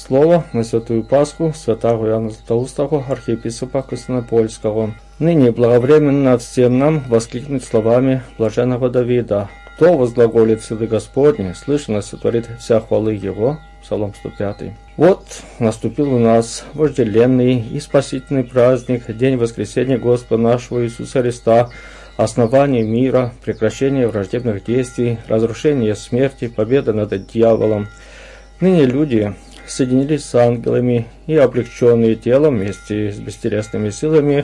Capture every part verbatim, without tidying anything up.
Слово на Святую Пасху святого Иоанна Златоустого, архиепископа Константинопольского. Ныне благовременно всем нам воскликнуть словами блаженного Давида: «Кто возглаголит силы Господни, слышно сотворит вся хвалы Его». Псалом сто пятый. Вот наступил у нас вожделенный и спасительный праздник, день воскресения Господа нашего Иисуса Христа, основание мира, прекращение враждебных действий, разрушение смерти, победа над дьяволом. Ныне люди соединились с ангелами и, облегченные телом вместе с бестелесными силами,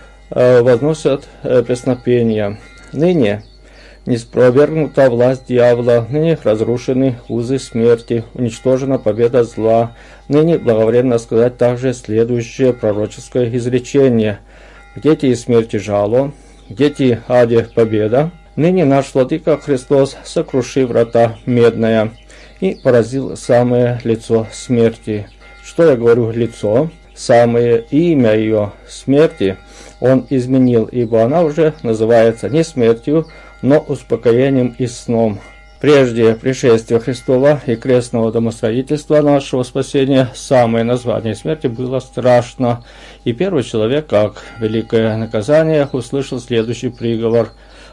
возносят песнопения. Ныне не спровергнута власть дьявола, ныне разрушены узы смерти, уничтожена победа зла. Ныне благовременно сказать также следующее пророческое изречение: «Где те смерти жало, где те аде победа? Ныне наш Владыка Христос, сокруши врата медная, и поразил самое лицо смерти». Что я говорю лицо? Самое имя ее смерти он изменил, ибо она уже называется не смертью, но успокоением и сном. Прежде пришествия Христова и крестного домостроительства нашего спасения самое название смерти было страшно, и первый человек, как великое наказание, услышал следующий приговор: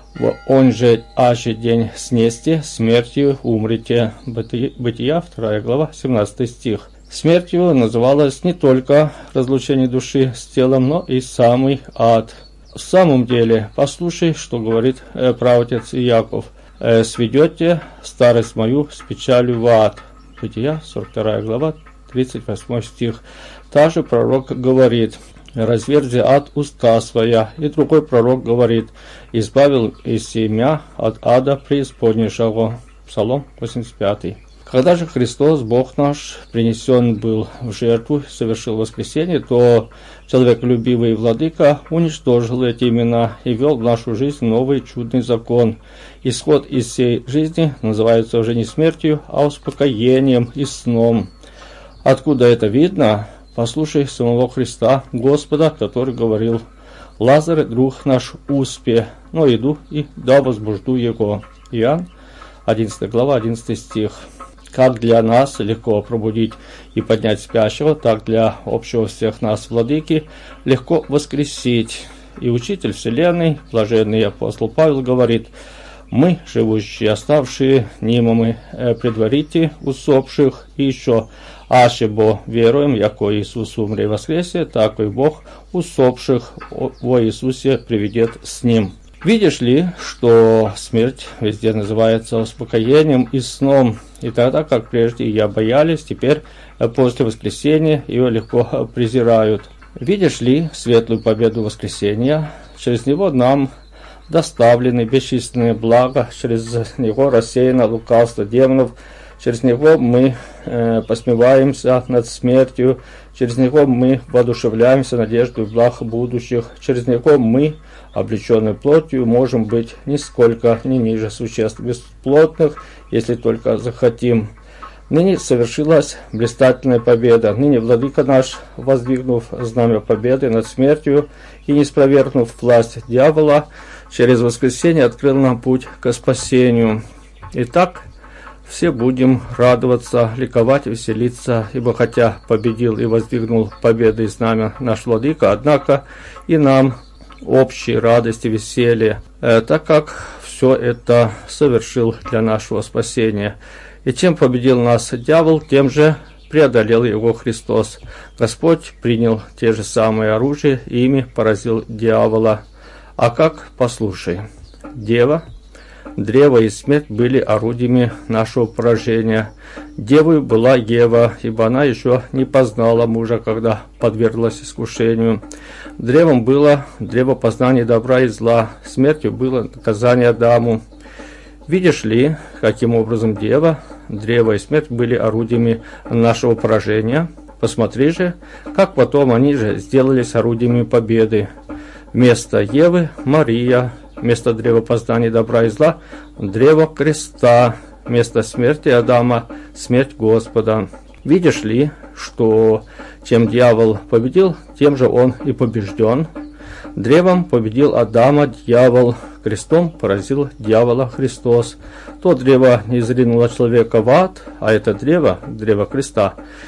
«Он же аще день снести, смертью умрете». Бытия, вторая глава, семнадцатый стих. Смертью называлось не только разлучение души с телом, но и самый ад. В самом деле, послушай, что говорит э, праотец Иаков: э, «Сведете старость мою с печалью в ад». Бытия, сорок вторая глава, тридцать восьмой стих. Также пророк говорит: «Разверзи ад уста своя». И другой пророк говорит: «Избавил из семя от ада преисподнейшего». Псалом восемьдесят пятый. Когда же Христос, Бог наш, принесен был в жертву, совершил воскресение, то человеколюбивый Владыка уничтожил эти имена и ввел в нашу жизнь новый чудный закон. Исход из всей жизни называется уже не смертью, а успокоением и сном. Откуда это видно? Послушай самого Христа, Господа, который говорил: «Лазарь, друг наш, успе, но иду и да возбужду его». Иоанн, одиннадцатая глава, одиннадцатый стих. Как для нас легко пробудить и поднять спящего, так для общего всех нас Владыки легко воскресить. И Учитель Вселенной, блаженный апостол Павел, говорит: «Мы, живущие, оставшие нимамы, предварите усопших, и еще, аще бо веруем, яко Иисус умре и воскресе, так и Бог усопших во Иисусе приведет с Ним». Видишь ли, что смерть везде называется успокоением и сном, и тогда, как прежде ее боялись, теперь после воскресения ее легко презирают. Видишь ли светлую победу воскресения? Через него нам доставлены бесчисленные блага, через него рассеяно лукавство демонов, через него мы э, посмеваемся над смертью, через него мы воодушевляемся надеждой благ будущих, через него мы, облеченные плотью, можем быть нисколько не ниже существ бесплотных, если только захотим. Ныне совершилась блистательная победа. Ныне Владыка наш, воздвигнув знамя победы над смертью и не спровергнув власть дьявола, через воскресение открыл нам путь к спасению. Итак, все будем радоваться, ликовать, веселиться, ибо хотя победил и воздвигнул победы и знамя наш Владыка, однако и нам общей радости, веселья, э, так как все это совершил для нашего спасения. И чем победил нас дьявол, тем же преодолел его Христос. Господь принял те же самые оружия и ими поразил дьявола. А как? Послушай. Дева, древо и смерть были орудиями нашего поражения. Девой была Ева, ибо она еще не познала мужа, когда подверглась искушению. Древом было древо познания добра и зла, смертью было наказание Адаму. Видишь ли, каким образом дева, древо и смерть были орудиями нашего поражения? Посмотри же, как потом они же сделались орудиями победы. Вместо Евы – Мария, вместо древа познания добра и зла – древо креста, вместо смерти Адама – смерть Господа. Видишь ли, что чем дьявол победил, тем же он и побежден. Древом победил Адама дьявол, крестом поразил дьявола Христос. То древо не зринуло человека в ад, а это древо, древо креста,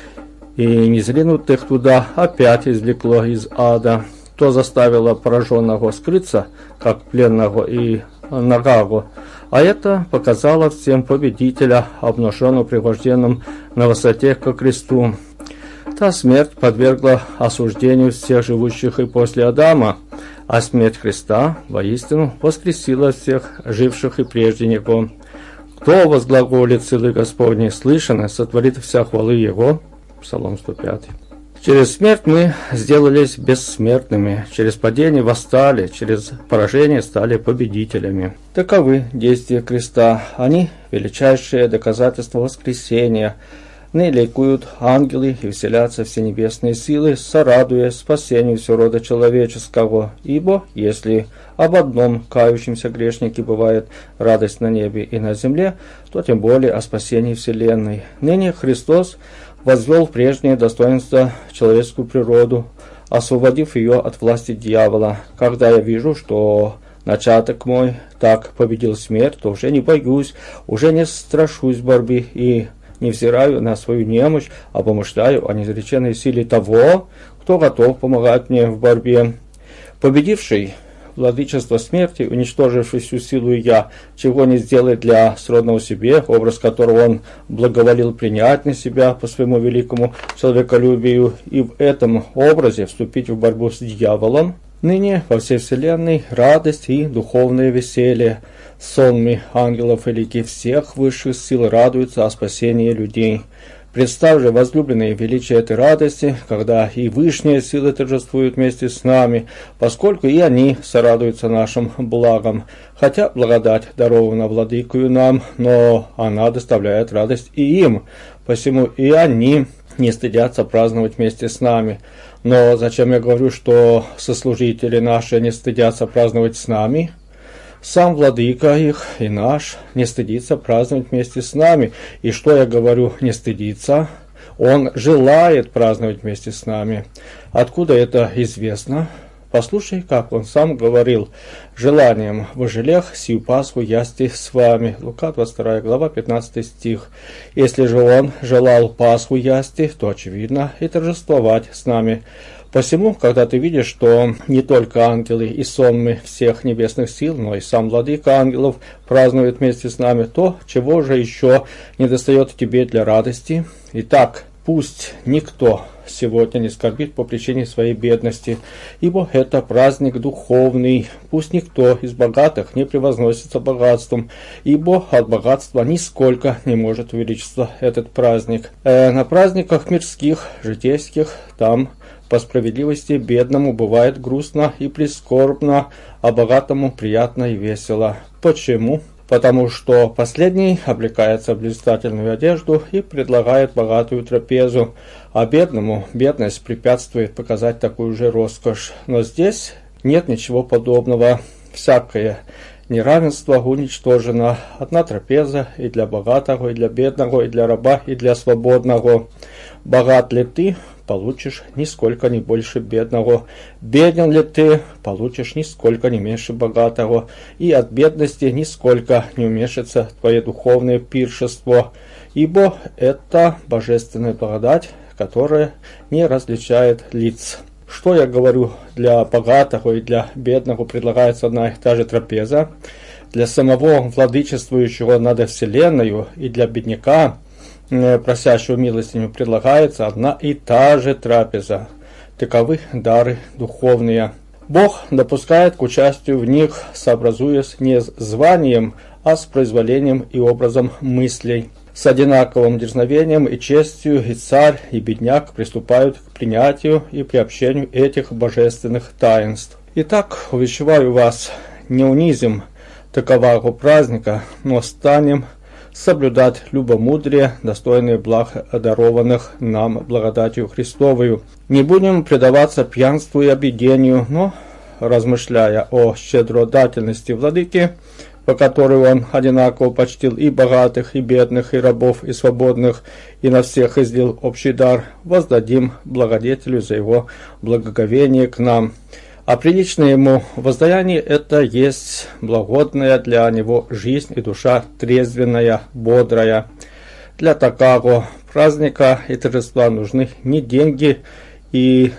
и незринутых туда опять извлекло из ада. То заставило пораженного скрыться, как пленного и нагагу, а это показало всем победителя, обнаженного пригвожденным на высоте ко кресту. Та смерть подвергла осуждению всех живущих и после Адама, а смерть Христа воистину воскресила всех живших и прежде Него. Кто возглаголит силы Господней слышано, сотворит вся хвалы Его. Псалом сто пять. Через смерть мы сделались бессмертными, через падение восстали, через поражение стали победителями. Таковы действия креста, они величайшее доказательство воскресения. Ныне ликуют ангелы и веселятся все небесные силы, сорадуясь спасению всего рода человеческого. Ибо, если об одном кающемся грешнике бывает радость на небе и на земле, то тем более о спасении вселенной. Ныне Христос возвел в прежнее достоинство человеческую природу, освободив ее от власти дьявола. Когда я вижу, что начаток мой так победил смерть, то уже не боюсь, уже не страшусь борьбы и не взираю на свою немощь, а помышляю о неизреченной силе того, кто готов помогать мне в борьбе. Победивший владычество смерти, уничтоживший всю силу я, чего не сделает для сродного себе, образ которого он благоволил принять на себя по своему великому человеколюбию, и в этом образе вступить в борьбу с дьяволом. Ныне во всей вселенной радость и духовное веселье. Сонми ангелов и лики всех высших сил радуются о спасении людей. Представь же, возлюбленные, величие этой радости, когда и высшие силы торжествуют вместе с нами, поскольку и они сорадуются нашим благом. Хотя благодать дарована владыкою нам, но она доставляет радость и им, посему и они не стыдятся праздновать вместе с нами. Но зачем я говорю, что сослужители наши не стыдятся праздновать с нами? Сам владыка их и наш не стыдится праздновать вместе с нами. И что я говорю, не стыдится? Он желает праздновать вместе с нами. Откуда это известно? Послушай, как он сам говорил: «Желанием вожелех сию Пасху ясти с вами». Лука двадцать вторая глава, пятнадцатый стих. Если же он желал Пасху ясти, то очевидно и торжествовать с нами. Посему, когда ты видишь, что не только ангелы и сонмы всех небесных сил, но и сам владыка ангелов празднует вместе с нами, то чего же еще недостает тебе для радости? Итак, пусть никто сегодня не скорбит по причине своей бедности, ибо это праздник духовный. Пусть никто из богатых не превозносится богатством, ибо от богатства нисколько не может увеличиться этот праздник. Э, на праздниках мирских, житейских, там по справедливости бедному бывает грустно и прискорбно, а богатому приятно и весело. Почему? Потому что последний облекается в блистательную одежду и предлагает богатую трапезу, а бедному бедность препятствует показать такую же роскошь. Но здесь нет ничего подобного. Всякое неравенство уничтожено. Одна трапеза и для богатого, и для бедного, и для раба, и для свободного. Богат ли ты, получишь нисколько не больше бедного. Беден ли ты, получишь нисколько не меньше богатого. И от бедности нисколько не уменьшится твое духовное пиршество. Ибо это божественная благодать, которая не различает лиц. Что я говорю, для богатого и для бедного предлагается одна и та же трапеза. Для самого владычествующего над вселенной и для бедняка, просящего милостыню, предлагается одна и та же трапеза. Таковы дары духовные. Бог допускает к участию в них, сообразуясь не с званием, а с произволением и образом мыслей. С одинаковым дерзновением и честью и царь, и бедняк приступают к принятию и приобщению этих божественных таинств. Итак, увещеваю вас, не унизим такового праздника, но станем соблюдать любомудрие, достойное благ, одарованных нам благодатью Христовою. Не будем предаваться пьянству и объедению, но, размышляя о щедродательности владыки, по которой он одинаково почтил и богатых, и бедных, и рабов, и свободных, и на всех излил общий дар, воздадим благодетелю за его благоговение к нам. А приличное ему воздаяние – это есть благодная для него жизнь и душа трезвенная, бодрая. Для такого праздника и торжества нужны не деньги и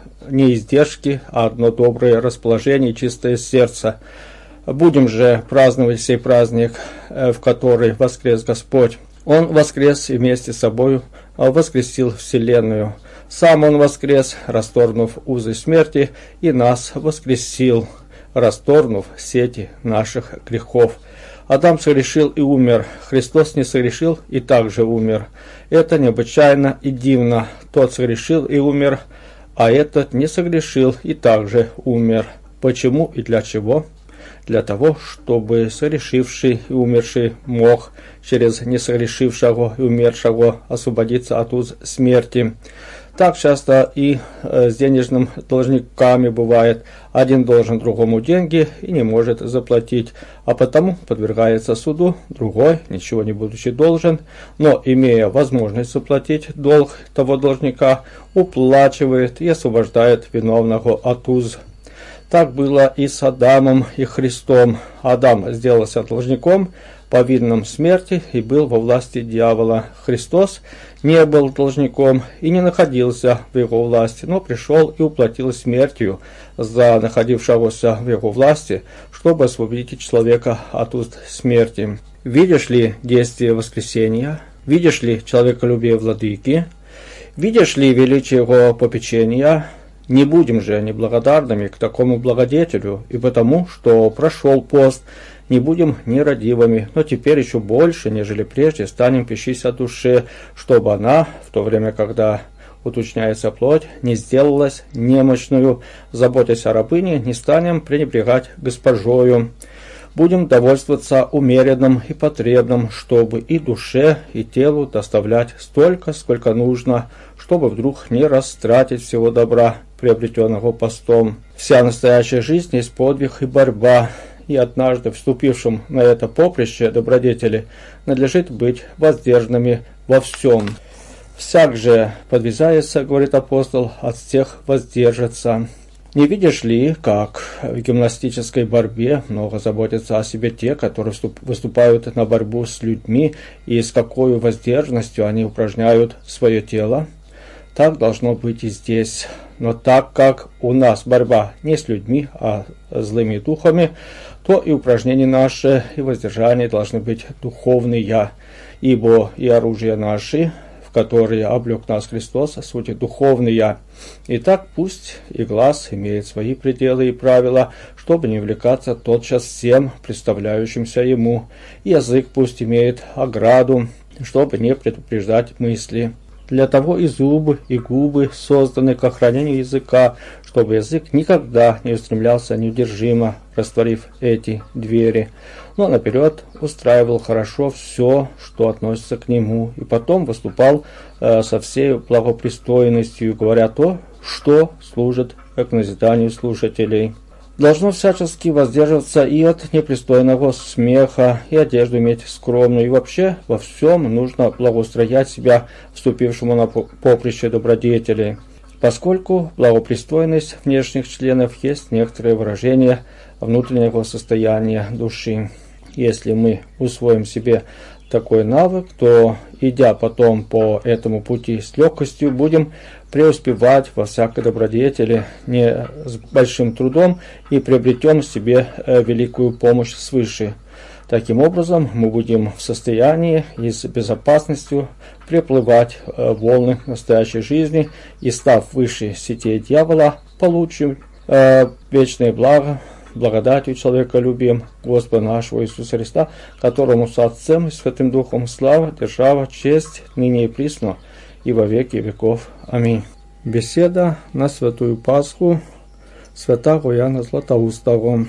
не издержки, а одно доброе расположение и чистое сердце. Будем же праздновать сей праздник, в который воскрес Господь. Он воскрес и вместе с собой воскресил вселенную. Сам Он воскрес, расторгнув узы смерти, и нас воскресил, расторгнув сети наших грехов. Адам согрешил и умер, Христос не согрешил и также умер. Это необычайно и дивно. Тот согрешил и умер, а этот не согрешил и также умер. Почему и для чего? Для того, чтобы согрешивший и умерший мог через несогрешившего и умершего освободиться от уз смерти. Так часто и с денежными должниками бывает. Один должен другому деньги и не может заплатить, а потому подвергается суду, другой, ничего не будучи должен, но имея возможность заплатить долг того должника, уплачивает и освобождает виновного от уз. Так было и с Адамом и Христом. Адам сделался должником, повинным смерти и был во власти дьявола. Христос не был должником и не находился в его власти, но пришел и уплатил смертью за находившегося в его власти, чтобы освободить человека от уст смерти. Видишь ли действие воскресения? Видишь ли человеколюбие владыки? Видишь ли величие его попечения? Не будем же неблагодарными к такому благодетелю, и потому, что прошел пост, не будем нерадивыми, но теперь еще больше, нежели прежде, станем печись о душе, чтобы она, в то время, когда уточняется плоть, не сделалась немощную, заботясь о рабыне, не станем пренебрегать госпожою. Будем довольствоваться умеренным и потребным, чтобы и душе, и телу доставлять столько, сколько нужно, чтобы вдруг не растратить всего добра, приобретенного постом. Вся настоящая жизнь есть подвиг и борьба, и однажды вступившим на это поприще добродетели надлежит быть воздержанными во всем. Всяк же подвязается, говорит апостол, от всех воздержится. Не видишь ли, как в гимнастической борьбе много заботятся о себе те, которые выступают на борьбу с людьми, и с какой воздержанностью они упражняют свое тело? Так должно быть и здесь. Но так как у нас борьба не с людьми, а с злыми духами, то и упражнения наши, и воздержания должны быть духовные, ибо и оружие наши, в которые облек нас Христос, суть духовные. Итак, пусть и глаз имеет свои пределы и правила, чтобы не увлекаться тотчас всем представляющимся ему, и язык пусть имеет ограду, чтобы не предупреждать мысли. Для того и зубы, и губы созданы к охранению языка, чтобы язык никогда не устремлялся неудержимо, растворив эти двери, но наперед устраивал хорошо все, что относится к нему, и потом выступал э, со всей благопристойностью, говоря то, что служит к назиданию слушателей. Должно всячески воздерживаться и от непристойного смеха, и одежду иметь скромную, и вообще во всем нужно благоустроять себя вступившему на поприще добродетелей, поскольку благопристойность внешних членов есть некоторое выражение внутреннего состояния души. Если мы усвоим себе такой навык, то, идя потом по этому пути с легкостью, будем преуспевать во всякой добродетели не с большим трудом и приобретем себе великую помощь свыше. Таким образом, мы будем в состоянии и с безопасностью приплывать волны настоящей жизни и, став выше сетей дьявола, получим э, вечное благо, благодатью человеколюбием Господа нашего Иисуса Христа, которому с Отцем и Святым Духом слава, держава, честь, ныне и присно, и во веки веков. Аминь. Беседа на Святую Пасху святого Иоанна Златоустого.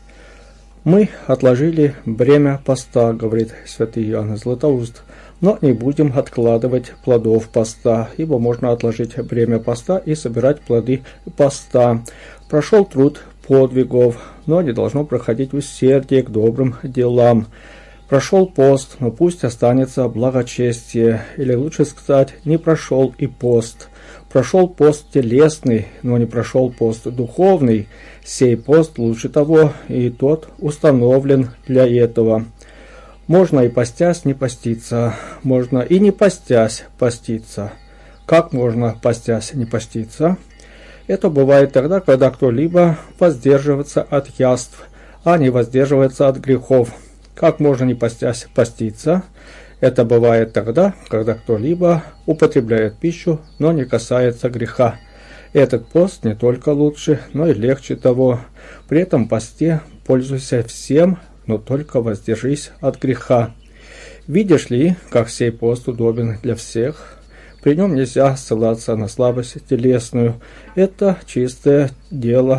Мы отложили бремя поста, говорит святый Иоанн Златоуст, но не будем откладывать плодов поста, ибо можно отложить бремя поста и собирать плоды поста. Прошел труд подвигов, но не должно проходить усердие к добрым делам. Прошел пост, но пусть останется благочестие, или лучше сказать, не прошел и пост. Прошел пост телесный, но не прошел пост духовный. Сей пост лучше того, и тот установлен для этого. Можно и постясь не поститься, можно и не постясь поститься. Как можно постясь не поститься? Это бывает тогда, когда кто-либо воздерживается от яств, а не воздерживается от грехов. Как можно не постясь поститься? Это бывает тогда, когда кто-либо употребляет пищу, но не касается греха. Этот пост не только лучше, но и легче того. При этом посте пользуйся всем, но только воздержись от греха. Видишь ли, как сей пост удобен для всех? При нем нельзя ссылаться на слабость телесную. Это чистое дело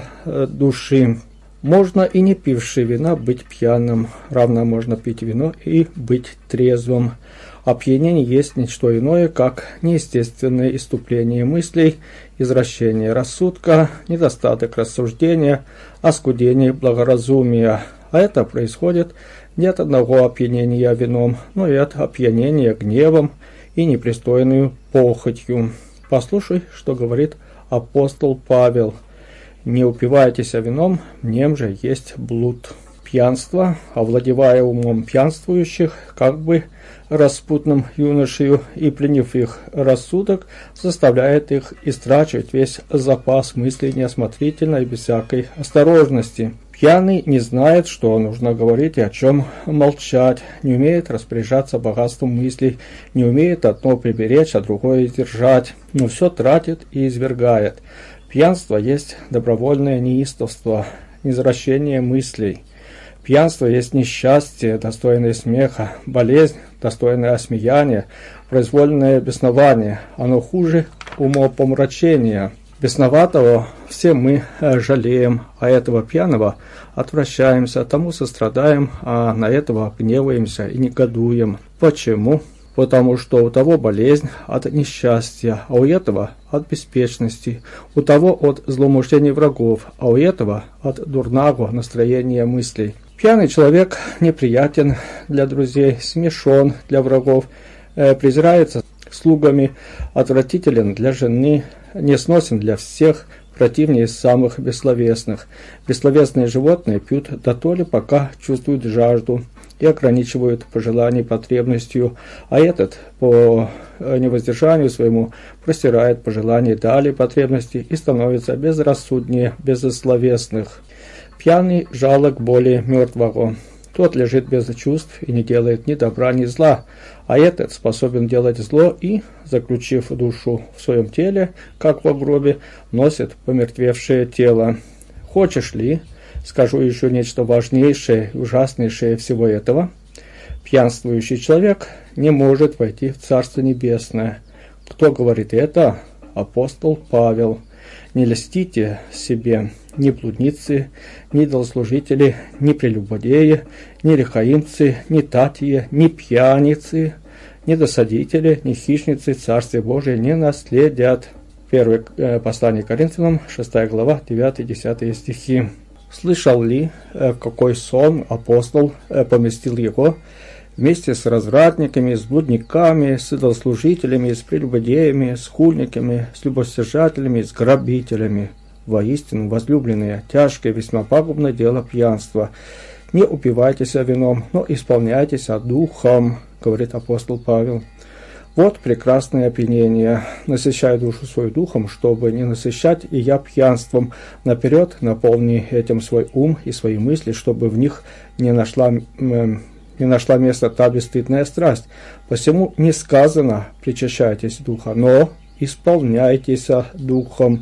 души. Можно и не пивший вина быть пьяным, равно можно пить вино и быть трезвым. Опьянение есть ничто иное, как неестественное исступление мыслей, извращение рассудка, недостаток рассуждения, оскудение благоразумия. А это происходит не от одного опьянения вином, но и от опьянения гневом и непристойную похотью. Послушай, что говорит апостол Павел. «Не упивайтесь вином, в нем же есть блуд». Пьянство, овладевая умом пьянствующих, как бы распутным юношею и пленив их рассудок, заставляет их истрачивать весь запас мыслей неосмотрительно и без всякой осторожности. Пьяный не знает, что нужно говорить и о чем молчать, не умеет распоряжаться богатством мыслей, не умеет одно приберечь, а другое издержать, но все тратит и извергает. Пьянство есть добровольное неистовство, извращение мыслей. Пьянство есть несчастье, достойное смеха, болезнь, достойное осмеяния, произвольное беснование. Оно хуже умопомрачения. Бесноватого все мы жалеем, а этого пьяного отвращаемся, тому сострадаем, а на этого гневаемся и негодуем. Почему? Потому что у того болезнь от несчастья, а у этого от беспечности, у того от злоумышлений врагов, а у этого от дурного настроения мыслей. Пьяный человек неприятен для друзей, смешон для врагов, э, презирается слугами, отвратителен для жены, несносен для всех, противнее самых бессловесных. Бессловесные животные пьют дотоле, пока чувствуют жажду, и ограничивают пожелания потребностью, а этот по невоздержанию своему простирает пожелания далее потребности и становится безрассуднее безсловесных. Пьяный жалок более мертвого. Тот лежит без чувств и не делает ни добра, ни зла, а этот способен делать зло и, заключив душу в своем теле, как в гробе, носит помертвевшее тело. Хочешь ли, скажу еще нечто важнейшее и ужаснейшее всего этого? Пьянствующий человек не может войти в Царство Небесное. Кто говорит это? Апостол Павел. Не льстите себе ни блудницы, ни идолослужители, ни прелюбодеи, ни лихаимцы, ни татьи, ни пьяницы, ни досадители, ни хищницы Царствие Божие не наследят. Первое послание Коринфянам, шестая глава, девятый-десятый стихи. Слышал ли, какой сон апостол поместил его вместе с развратниками, с блудниками, с идолослужителями, с прелюбодеями, с хульниками, с любостяжателями, с грабителями? Воистину, возлюбленные, тяжкое, весьма пагубное дело пьянства. Не упивайтесь вином, но исполняйтесь духом, говорит апостол Павел. Вот прекрасное опьянение. Насыщай душу свою духом, чтобы не насыщать и я пьянством. Наперед наполни этим свой ум и свои мысли, чтобы в них не нашла, э, не нашла места та бесстыдная страсть. Посему не сказано «причащайтесь духа», но исполняйтесь духом.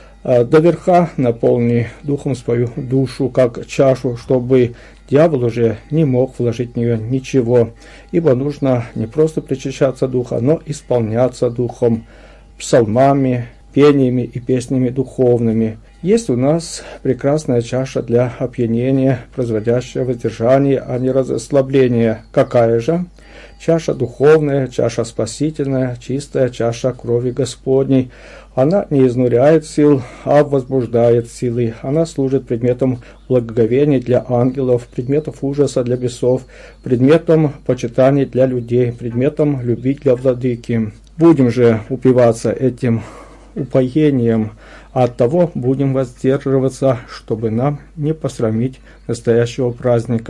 До верха наполни духом свою душу, как чашу, чтобы дьявол уже не мог вложить в нее ничего, ибо нужно не просто причащаться духа, но исполняться духом, псалмами, пениями и песнями духовными. Есть у нас прекрасная чаша для опьянения, производящая воздержание, а не расслабление. Какая же? Чаша духовная, чаша спасительная, чистая чаша крови Господней. Она не изнуряет сил, а возбуждает силы. Она служит предметом благоговения для ангелов, предметом ужаса для бесов, предметом почитания для людей, предметом любви для владыки. Будем же упиваться этим упоением, а от того будем воздерживаться, чтобы нам не посрамить настоящего праздника.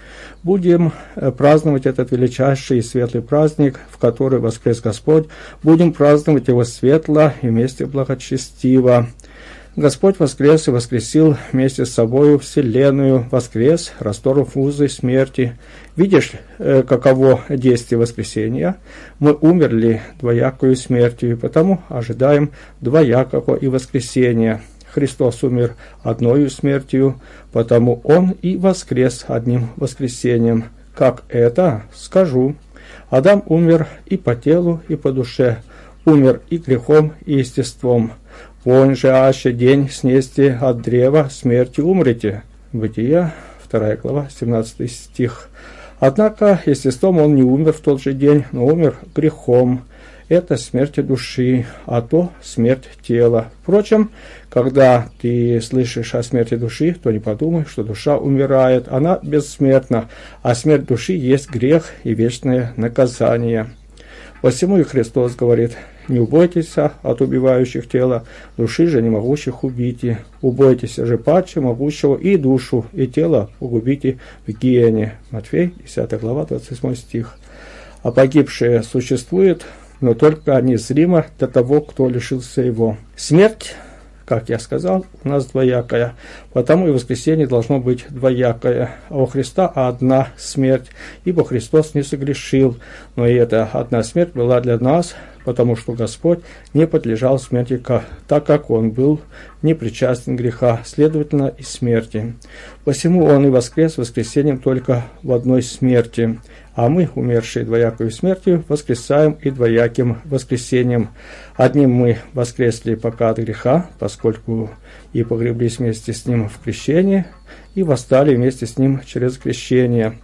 Будем праздновать этот величайший и светлый праздник, в который воскрес Господь. Будем праздновать его светло и вместе благочестиво. Господь воскрес и воскресил вместе с собою вселенную, воскрес, расторгнув узы смерти. Видишь, каково действие воскресения? Мы умерли двоякою смертью, и потому ожидаем двоякого и воскресения. Христос умер одною смертью, потому Он и воскрес одним воскресением. Как это? Скажу. Адам умер и по телу, и по душе, умер и грехом, и естеством. Вон же аще день снесте от древа, смерти умрете. Бытие, вторая глава, семнадцатый стих. Однако естеством он не умер в тот же день, но умер грехом. Это смерть души, а то смерть тела. Впрочем, когда ты слышишь о смерти души, то не подумай, что душа умирает. Она бессмертна, а смерть души есть грех и вечное наказание. Посему и Христос говорит: не убойтесь от убивающих тела, души же не могущих убить. Убойтесь же паче могущего и душу, и тело погубите в гиене. Матфей, десятая глава, двадцать восьмой стих. А погибшее существует, но только незримо для того, кто лишился его. Смерть, как я сказал, у нас двоякая, потому и воскресение должно быть двоякое. А у Христа одна смерть, ибо Христос не согрешил, но и эта одна смерть была для нас, потому что Господь не подлежал смерти, так как Он был не причастен греха, следовательно, и смерти. Посему Он и воскрес воскресением только в одной смерти, а мы, умершие двоякою смертью, воскресаем и двояким воскресением. Одним мы воскресли пока от греха, поскольку и погреблись вместе с Ним в крещении, и восстали вместе с Ним через крещение.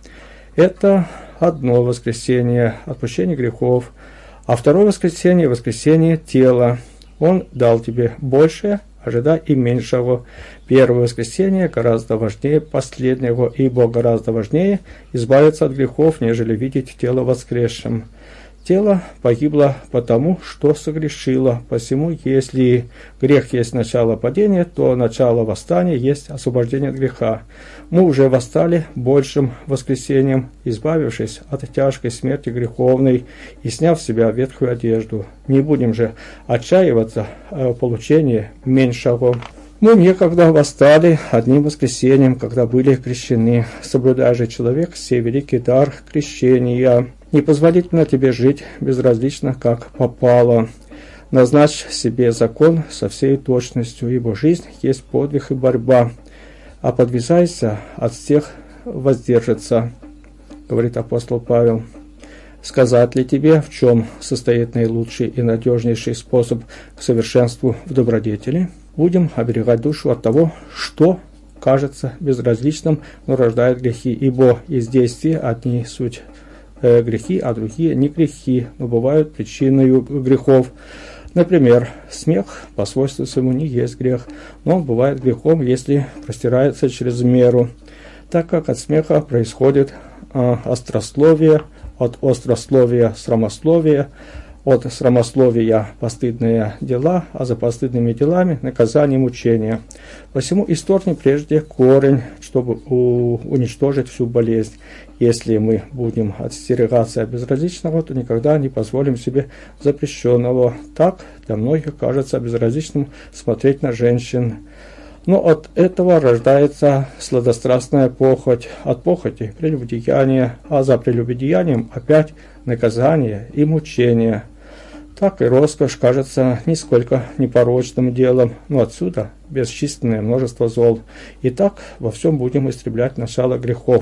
Это одно воскресение, отпущение грехов. А второе воскресение – воскресение тела. Он дал тебе большее, ожидай и меньшего. Первое воскресение гораздо важнее последнего, ибо гораздо важнее избавиться от грехов, нежели видеть тело воскресшим. Тело погибло потому, что согрешило. Посему, если грех есть начало падения, то начало восстания есть освобождение от греха. Мы уже восстали большим воскресением, избавившись от тяжкой смерти греховной и сняв с себя ветхую одежду. Не будем же отчаиваться в получении меньшего. Мы некогда восстали одним воскресением, когда были крещены. Соблюдай же, человек, сей великий дар крещения. Непозволительно тебе жить безразлично, как попало. Назначь себе закон со всей точностью, ибо жизнь есть подвиг и борьба. А подвязайся, от всех воздержится, говорит апостол Павел. Сказать ли тебе, в чем состоит наилучший и надежнейший способ к совершенству в добродетели? Будем оберегать душу от того, что кажется безразличным, но рождает грехи, ибо из действия одни суть э, грехи, а другие не грехи, но бывают причиной грехов. Например, смех по свойству своему не есть грех, но он бывает грехом, если простирается через меру, так как от смеха происходит э, острословие, от острословия срамословие, от срамословия постыдные дела, а за постыдными делами наказание мучения. Посему исторгни прежде корень, чтобы уничтожить всю болезнь. Если мы будем остерегаться безразличного, то никогда не позволим себе запрещенного. Так для многих кажется безразличным смотреть на женщин. Но от этого рождается сладострастная похоть, от похоти прелюбодеяние, а за прелюбодеянием опять наказание и мучение. Так и роскошь кажется нисколько непорочным делом, но отсюда бесчисленное множество зол. И так во всем будем истреблять начало грехов,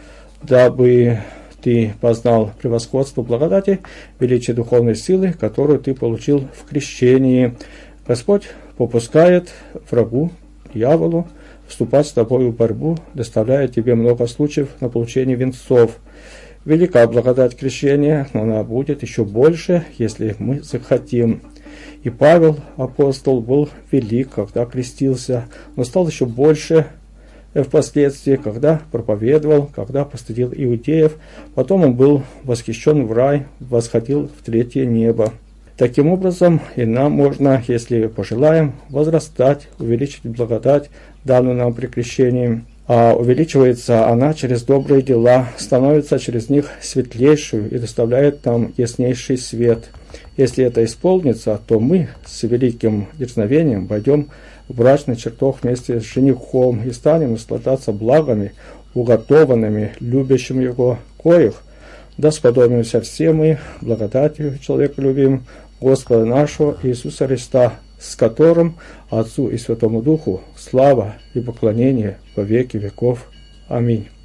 дабы ты познал превосходство благодати, величие духовной силы, которую ты получил в крещении. Господь попускает врагу, дьяволу, вступать с тобой в борьбу, доставляя тебе много случаев на получение венцов. Велика благодать крещения, но она будет еще больше, если мы захотим. И Павел, апостол, был велик, когда крестился, но стал еще больше впоследствии, когда проповедовал, когда постыдил иудеев. Потом он был восхищен в рай, восходил в третье небо. Таким образом, и нам можно, если пожелаем, возрастать, увеличить благодать, данную нам при крещении. а увеличивается она через добрые дела, становится через них светлейшую и доставляет нам яснейший свет. Если это исполнится, то мы с великим дерзновением войдем в брачный чертог вместе с женихом и станем наслаждаться благами, уготованными любящим его, коих да сподобимся все мы благодатью человеколюбим Господа нашего Иисуса Христа, с которым Отцу и Святому Духу слава и поклонение во веки веков. Аминь.